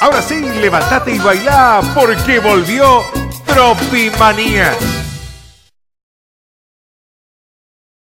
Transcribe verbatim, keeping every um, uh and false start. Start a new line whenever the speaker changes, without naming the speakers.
Ahora sí, levántate y bailá porque volvió Tropimanía.